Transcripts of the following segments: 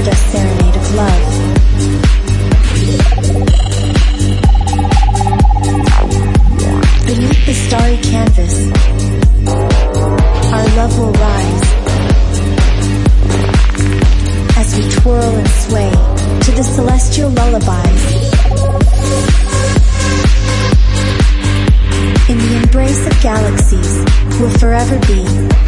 Stardust Serenade of Love. Beneath the starry canvas, our love will rise as we twirl and sway to the celestial lullabies. In the embrace of galaxies, we'll forever be.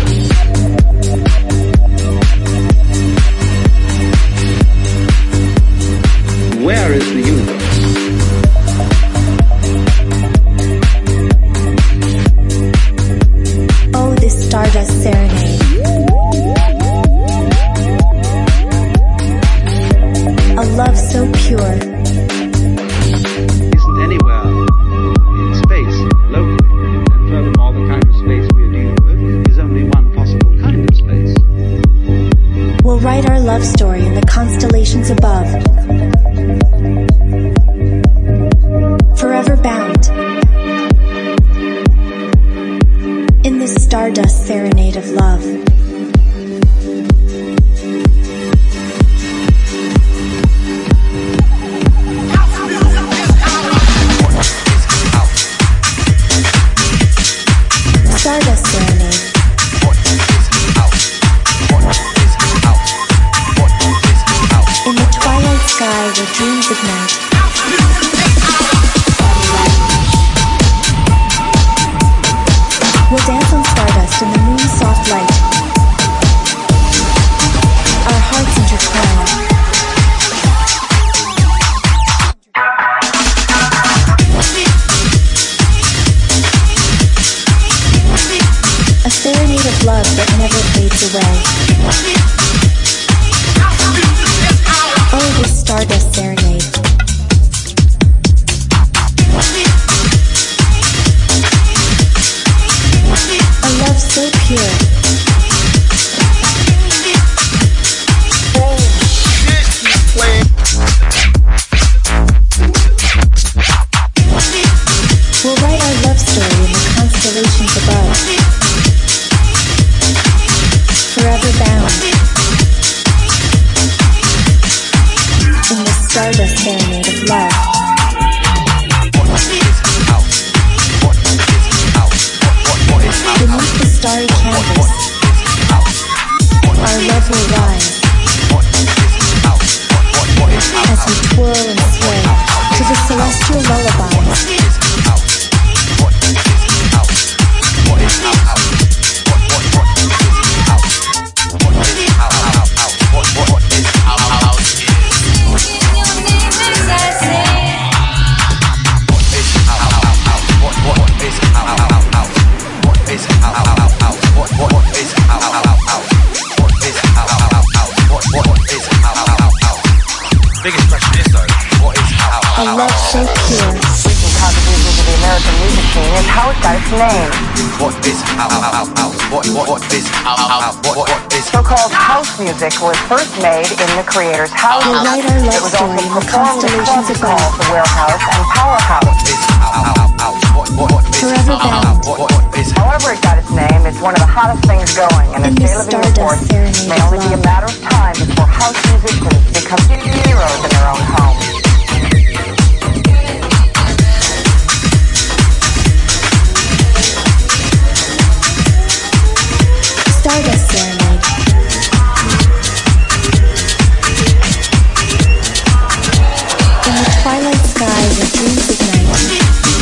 Where is the universe? Oh, this Stardust Serenade. A love so pure. Isn't anywhere in space, locally, and furthermore the kind of space we are dealing with is only one possible kind of space. We'll write our love story in the constellations above. Forever bound in this Stardust Serenade of love. Stardust Serenade. In the twilight sky where dreams ignite. We'll dance on stardust in the moon's soft light. Our hearts intertwine. A serenade of love that never fades away. Oh, this Stardust Serenade. A love so pure. We'll write our love story in the constellations above. Forever bound in the Stardust Serenade of love. Beneath the starry canvas, our love will rise as we twirl and sway to the celestial lullabies. Biggest question is though, what is A love so pure. Recent contribution to the American music scene is how it got its name. What is So-called house music was first made in the creator's house. We'll write our It love was story also in the performed in constellations clubs above. called the Warehouse and Powerhouse. Forever bound However it got its name, it's one of the hottest things going, and in its this daily Stardust reports Serenade may of only be a love. matter of time before house musicians become heroes in their own homes. Stardust Serenade. In the twilight sky where dreams ignite.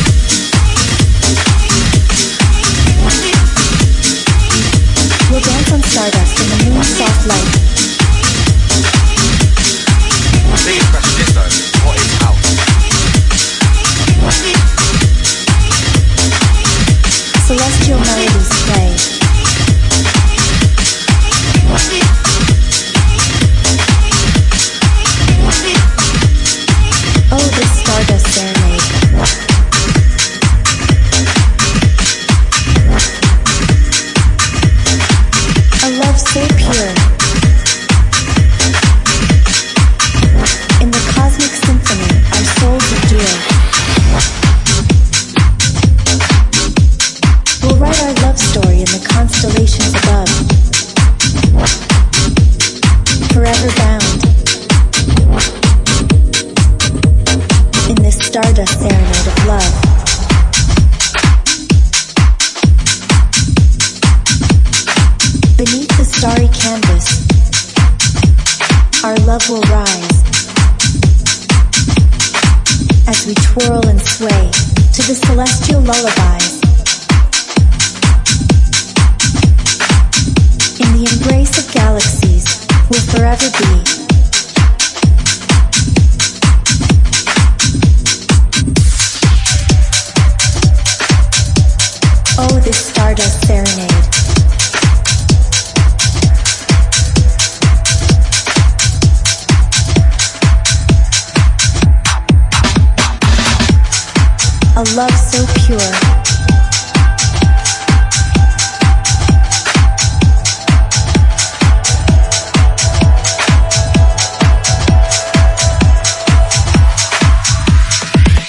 We'll dance on stardust in the moon's soft light. biggest question is though, what is house? Celestial melodies play. Oh, this Stardust Serenade. A love so pure. In the cosmic symphony, our souls adore. We'll write our love story in the constellations above. Forever bound Stardust Serenade of Love. Beneath the starry canvas, our love will rise as we twirl and sway to the celestial lullabies. In the embrace of galaxies, we'll forever be. Oh, this Stardust Serenade. A love so pure.